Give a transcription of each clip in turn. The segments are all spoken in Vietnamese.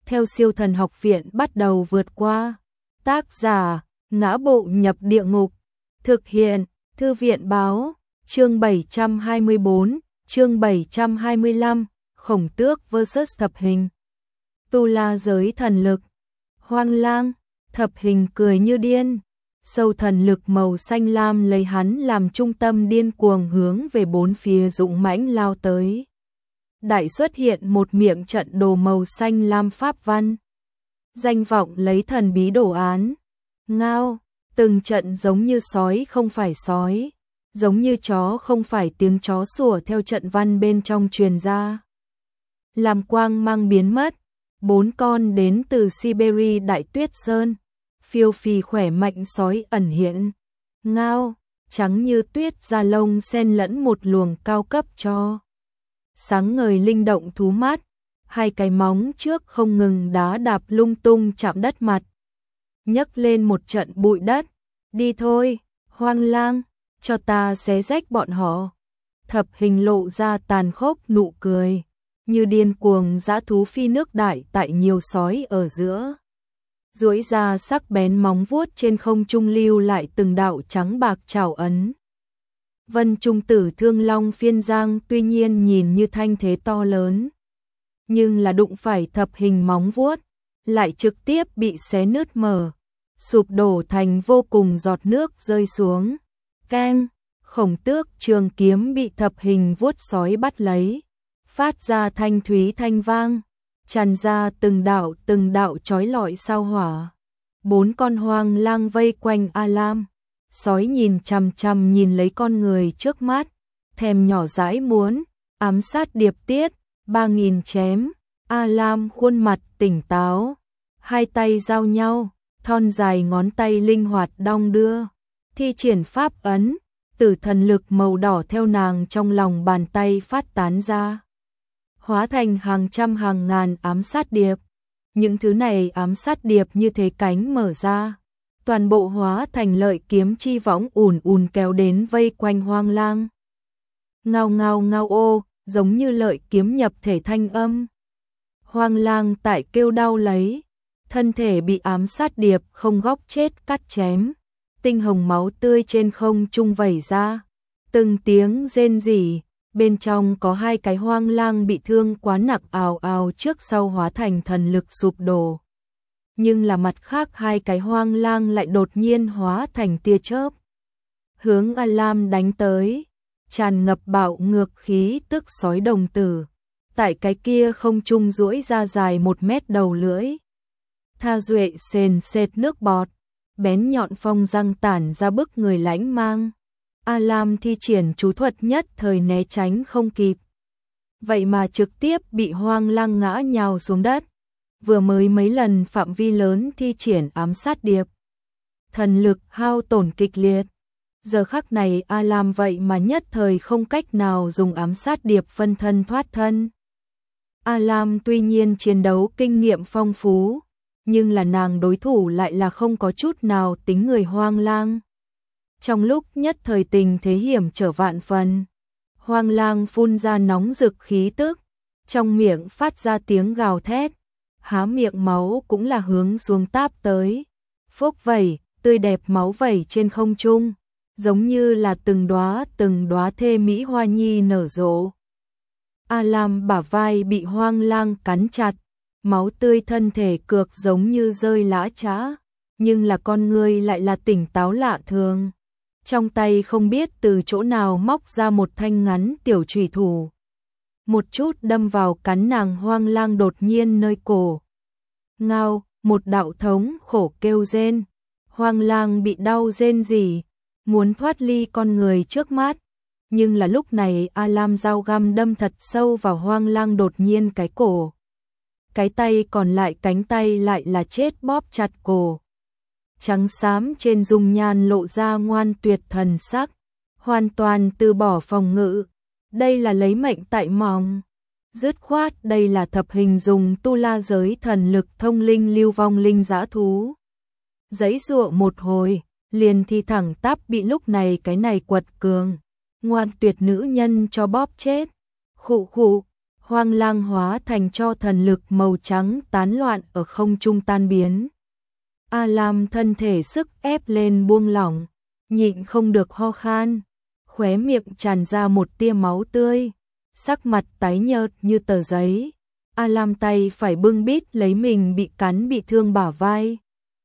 theo siêu thần học viện bắt đầu vượt qua. Tác giả, Ngã Bộ Nhập Địa Ngục. Thực hiện, Thư viện Báo. Chương 724, chương 725, Khổng Tước vs Thập Hình. Tu La giới thần lực. Hoang Lang, Thập Hình cười như điên. Sâu thần lực màu xanh lam lấy hắn làm trung tâm điên cuồng hướng về bốn phía dũng mãnh lao tới. Đại xuất hiện một miệng trận đồ màu xanh lam pháp văn. Danh vọng lấy thần bí đồ án. Ngao, từng trận giống như sói không phải sói, giống như chó không phải tiếng chó sủa theo trận văn bên trong truyền ra. Làm quang mang biến mất, 4 con đến từ Siberia Đại Tuyết Sơn, phiêu phì khỏe mạnh sói ẩn hiện. Ngao, trắng như tuyết da lông xen lẫn một luồng cao cấp cho. Sáng ngời linh động thú mát, hai cái móng trước không ngừng đá đạp lung tung chạm đất mặt. Nhấc lên một trận bụi đất, đi thôi, Hoang Lang, cho ta xé rách bọn họ. Thập Hình lộ ra tàn khốc nụ cười, như điên cuồng dã thú phi nước đại tại nhiều sói ở giữa. Duỗi ra sắc bén móng vuốt trên không trung lưu lại từng đạo trắng bạc trảo ấn. Vân Trung Tử Thương Long phiên giang tuy nhiên nhìn như thanh thế to lớn, nhưng là đụng phải Thập Hình móng vuốt, lại trực tiếp bị xé nứt mở, sụp đổ thành vô cùng giọt nước rơi xuống. Keng, Khổng Tước trường kiếm bị Thập Hình vuốt sói bắt lấy, phát ra thanh thúy thanh vang, tràn ra từng đạo chói lọi sao hỏa. 4 con Hoang Lang vây quanh A Lam, sói nhìn chằm chằm nhìn lấy con người trước mắt, thèm nhỏ dãi muốn ám sát điệp tiết, 3000 chém. A Lam khuôn mặt tỉnh táo, hai tay giao nhau, thon dài ngón tay linh hoạt đong đưa, thi triển pháp ấn, tử thần lực màu đỏ theo nàng trong lòng bàn tay phát tán ra, hóa thành hàng trăm hàng ngàn ám sát điệp. Những thứ này ám sát điệp như thế cánh mở ra, toàn bộ hóa thành lợi kiếm chi võng ùn ùn kéo đến vây quanh Hoang Lang. Ngao ngao ngao ô, giống như lợi kiếm nhập thể thanh âm. Hoang Lang tại kêu đau lấy, thân thể bị ám sát điệp không góc chết cắt chém, tinh hồng máu tươi trên không trung vẩy ra, từng tiếng rên rỉ, bên trong có 2 cái Hoang Lang bị thương quá nặng ào ào trước sau hóa thành thần lực sụp đổ. Nhưng là mặt khác 2 cái Hoang Lang lại đột nhiên hóa thành tia chớp, hướng A Lam đánh tới, tràn ngập bạo ngược khí tức sói đồng tử. Tại cái kia không trung duỗi ra dài 1 mét đầu lưỡi, tha duệ sền sệt nước bọt, bén nhọn phong răng tản ra bức người lãnh mang. A Lam thi triển chú thuật nhất thời né tránh không kịp, vậy mà trực tiếp bị Hoang Lang ngã nhào xuống đất. Vừa mới mấy lần phạm vi lớn thi triển ám sát điệp, thần lực hao tổn kịch liệt. Giờ khắc này A Lam vậy mà nhất thời không cách nào dùng ám sát điệp phân thân thoát thân. A Lam tuy nhiên chiến đấu kinh nghiệm phong phú, nhưng là nàng đối thủ lại là không có chút nào tính người Hoang Lang. Trong lúc nhất thời tình thế hiểm trở vạn phần, Hoang Lang phun ra nóng rực khí tức, trong miệng phát ra tiếng gào thét, há miệng máu cũng là hướng xuống táp tới. Phốc vẩy, tươi đẹp máu vẩy trên không trung, giống như là từng đóa thê mỹ hoa nhi nở rộ. A Lam bả vai bị Hoang Lang cắn chặt, máu tươi thân thể cược giống như rơi lã chã, nhưng là con người lại là tỉnh táo lạ thường. Trong tay không biết từ chỗ nào móc ra một thanh ngắn tiểu chủy thủ, một chút đâm vào cắn nàng Hoang Lang đột nhiên nơi cổ. Ngao, một đạo thống khổ kêu rên, Hoang Lang bị đau rên rỉ, muốn thoát ly con người trước mắt. Nhưng là lúc này A Lam dao găm đâm thật sâu vào Hoang Lang đột nhiên cái cổ. Cái tay còn lại cánh tay lại là chết bóp chặt cổ. Trắng xám trên dung nhan lộ ra ngoan tuyệt thần sắc, hoàn toàn từ bỏ phòng ngự. Đây là lấy mệnh tại mòng. Dứt khoát đây là Thập Hình dùng tu la giới thần lực thông linh lưu vong linh dã thú. Giãy giụa một hồi, liền thi thẳng tắp bị lúc này cái này quật cường ngoan tuyệt nữ nhân cho bóp chết. Khụ khụ, Hoang lang hóa thành cho thần lực màu trắng tán loạn ở không trung tan biến. A Lam thân thể sức ép lên buông lỏng, nhịn không được ho khan, khóe miệng tràn ra một tia máu tươi, sắc mặt tái nhợt như tờ giấy. A Lam tay phải bưng bít lấy mình bị cắn bị thương bả vai,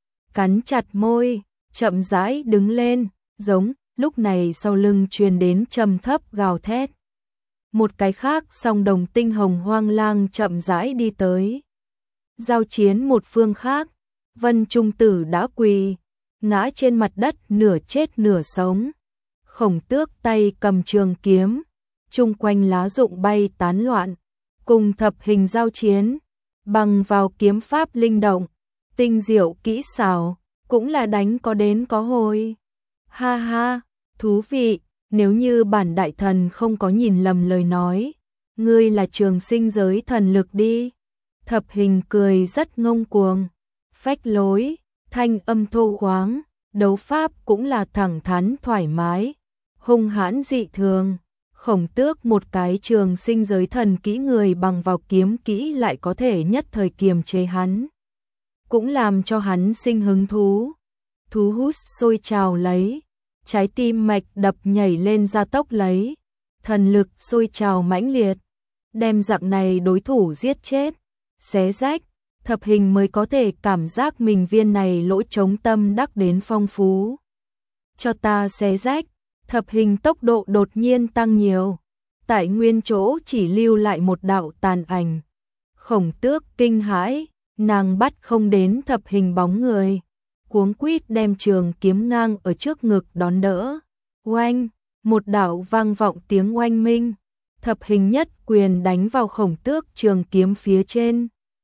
cắn chặt môi, chậm rãi đứng lên, giống. Lúc này sau lưng truyền đến trầm thấp gào thét. Một cái khác song đồng tinh hồng hoang lang chậm rãi đi tới. Giao chiến một phương khác, Vân Trung Tử đã quỳ, ngã trên mặt đất nửa chết nửa sống. Khổng Tước tay cầm trường kiếm, chung quanh lá rụng bay tán loạn, cùng Thập Hình giao chiến, bằng vào kiếm pháp linh động, tinh diệu kỹ xảo, cũng là đánh có đến có hồi. Ha ha, thú vị, nếu như bản đại thần không có nhìn lầm lời nói, ngươi là trường sinh giới thần lực đi. Thập Hình cười rất ngông cuồng, phách lối, thanh âm thô khoáng, đấu pháp cũng là thẳng thắn thoải mái, hung hãn dị thường. Khổng Tước một cái trường sinh giới thần kỹ người bằng vào kiếm kỹ lại có thể nhất thời kiềm chế hắn, cũng làm cho hắn sinh hứng thú. Thú hút sôi trào lấy, trái tim mạch đập nhảy lên gia tốc lấy, thần lực sôi trào mãnh liệt, đem dạng này đối thủ giết chết, xé rách. Thập Hình mới có thể cảm giác mình viên này lỗ trống tâm đắc đến phong phú. Cho ta xé rách. Thập Hình tốc độ đột nhiên tăng nhiều, tại nguyên chỗ chỉ lưu lại một đạo tàn ảnh. Khổng Tước kinh hãi, nàng bắt không đến Thập Hình bóng người, cuống quýt đem trường kiếm ngang ở trước ngực đón đỡ. Oanh, một đạo vang vọng tiếng oanh minh, Thập Hình nhất quyền đánh vào Khổng Tước trường kiếm phía trên.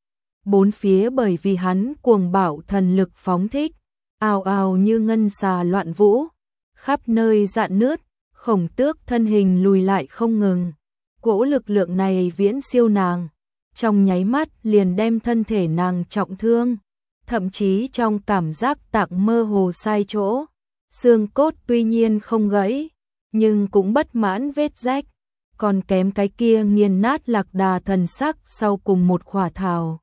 Bốn phía bởi vì hắn cuồng bạo thần lực phóng thích, ào ào như ngân xà loạn vũ, khắp nơi rạn nứt. Khổng Tước thân hình lùi lại không ngừng, cỗ lực lượng này viễn siêu nàng, trong nháy mắt liền đem thân thể nàng trọng thương, thậm chí trong cảm giác tạng mơ hồ sai chỗ, xương cốt tuy nhiên không gãy, nhưng cũng bất mãn vết rách, còn kém cái kia nghiền nát lạc đà thần sắc sau cùng một khỏa thảo.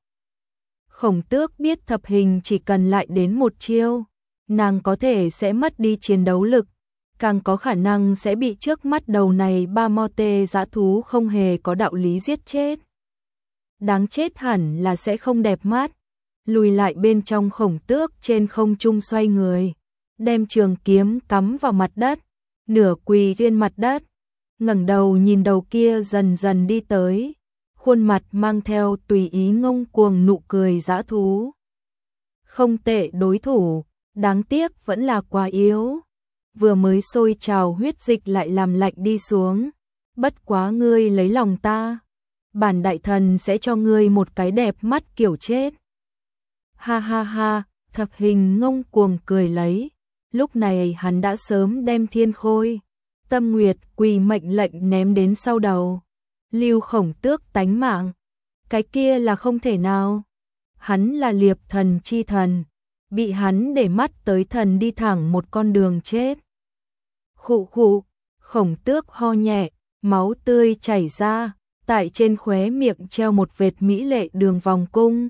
Khổng Tước biết Thập Hình chỉ cần lại đến một chiêu, nàng có thể sẽ mất đi chiến đấu lực, càng có khả năng sẽ bị trước mắt đầu này ba mo tê dã thú không hề có đạo lý giết chết. Đáng chết hẳn là sẽ không đẹp mắt. Lùi lại bên trong. Khổng Tước trên không trung xoay người, đem trường kiếm cắm vào mặt đất, nửa quỳ trên mặt đất, ngẩng đầu nhìn đầu kia dần dần đi tới, khuôn mặt mang theo tùy ý ngông cuồng nụ cười dã thú. Không tệ đối thủ, đáng tiếc vẫn là quá yếu. Vừa mới sôi trào huyết dịch lại làm lạnh đi xuống. Bất quá ngươi lấy lòng ta, bản đại thần sẽ cho ngươi một cái đẹp mắt kiểu chết. Ha ha ha, Thập Hình ngông cuồng cười lấy. Lúc này hắn đã sớm đem Thiên Khôi, Tâm Nguyệt quỳ mệnh lệnh ném đến sau đầu, lưu Khổng Tước tánh mạng. Cái kia là không thể nào. Hắn là liệp thần chi thần, bị hắn để mắt tới thần đi thẳng một con đường chết. Khụ khụ, Khổng Tước ho nhẹ, máu tươi chảy ra, tại trên khóe miệng treo một vệt mỹ lệ đường vòng cung.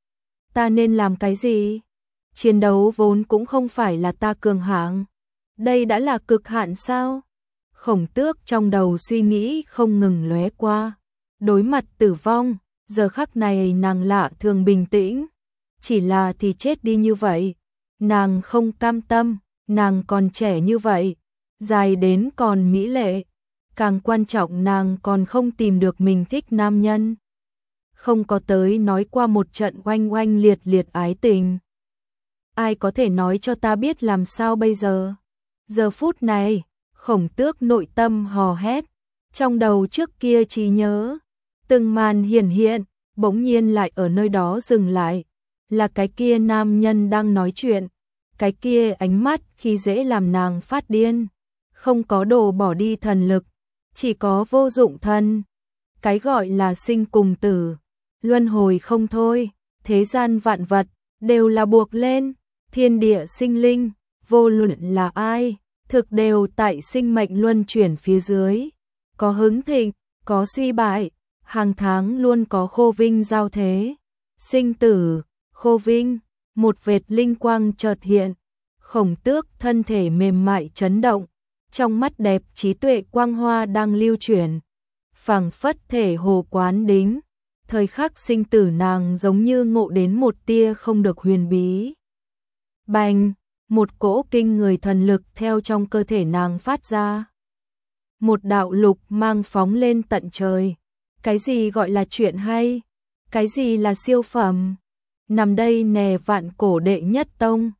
Ta nên làm cái gì? Chiến đấu vốn cũng không phải là ta cường hạng. Đây đã là cực hạn sao? Khổng Tước trong đầu suy nghĩ không ngừng lóe qua. Đối mặt tử vong, giờ khắc này nàng lạ thường bình tĩnh. Chỉ là thì chết đi như vậy. Nàng không cam tâm, nàng còn trẻ như vậy, dài đến còn mỹ lệ. Càng quan trọng nàng còn không tìm được mình thích nam nhân. Không có tới nói qua một trận oanh oanh liệt liệt ái tình. Ai có thể nói cho ta biết làm sao bây giờ? Giờ phút này, Khổng Tước nội tâm hò hét, trong đầu trước kia trí nhớ, từng màn hiển hiện, bỗng nhiên lại ở nơi đó dừng lại. Là cái kia nam nhân đang nói chuyện, cái kia ánh mắt khi dễ làm nàng phát điên. Không có đồ bỏ đi thần lực, chỉ có vô dụng thân. Cái gọi là sinh cùng tử, luân hồi không thôi, thế gian vạn vật đều là buộc lên, thiên địa sinh linh, vô luận là ai, thực đều tại sinh mệnh luân chuyển phía dưới, có hứng thịnh, có suy bại, hàng tháng luôn có khô vinh giao thế. Sinh tử, khô vinh, một vệt linh quang chợt hiện, Khổng Tước thân thể mềm mại chấn động, trong mắt đẹp trí tuệ quang hoa đang lưu chuyển, phảng phất thể hồ quán đính, thời khắc sinh tử nàng giống như ngộ đến một tia không được huyền bí. Bành, một cỗ kinh người thần lực theo trong cơ thể nàng phát ra. Một đạo lục mang phóng lên tận trời. Cái gì gọi là chuyện hay? Cái gì là siêu phẩm? Nằm đây nè vạn cổ đệ nhất tông,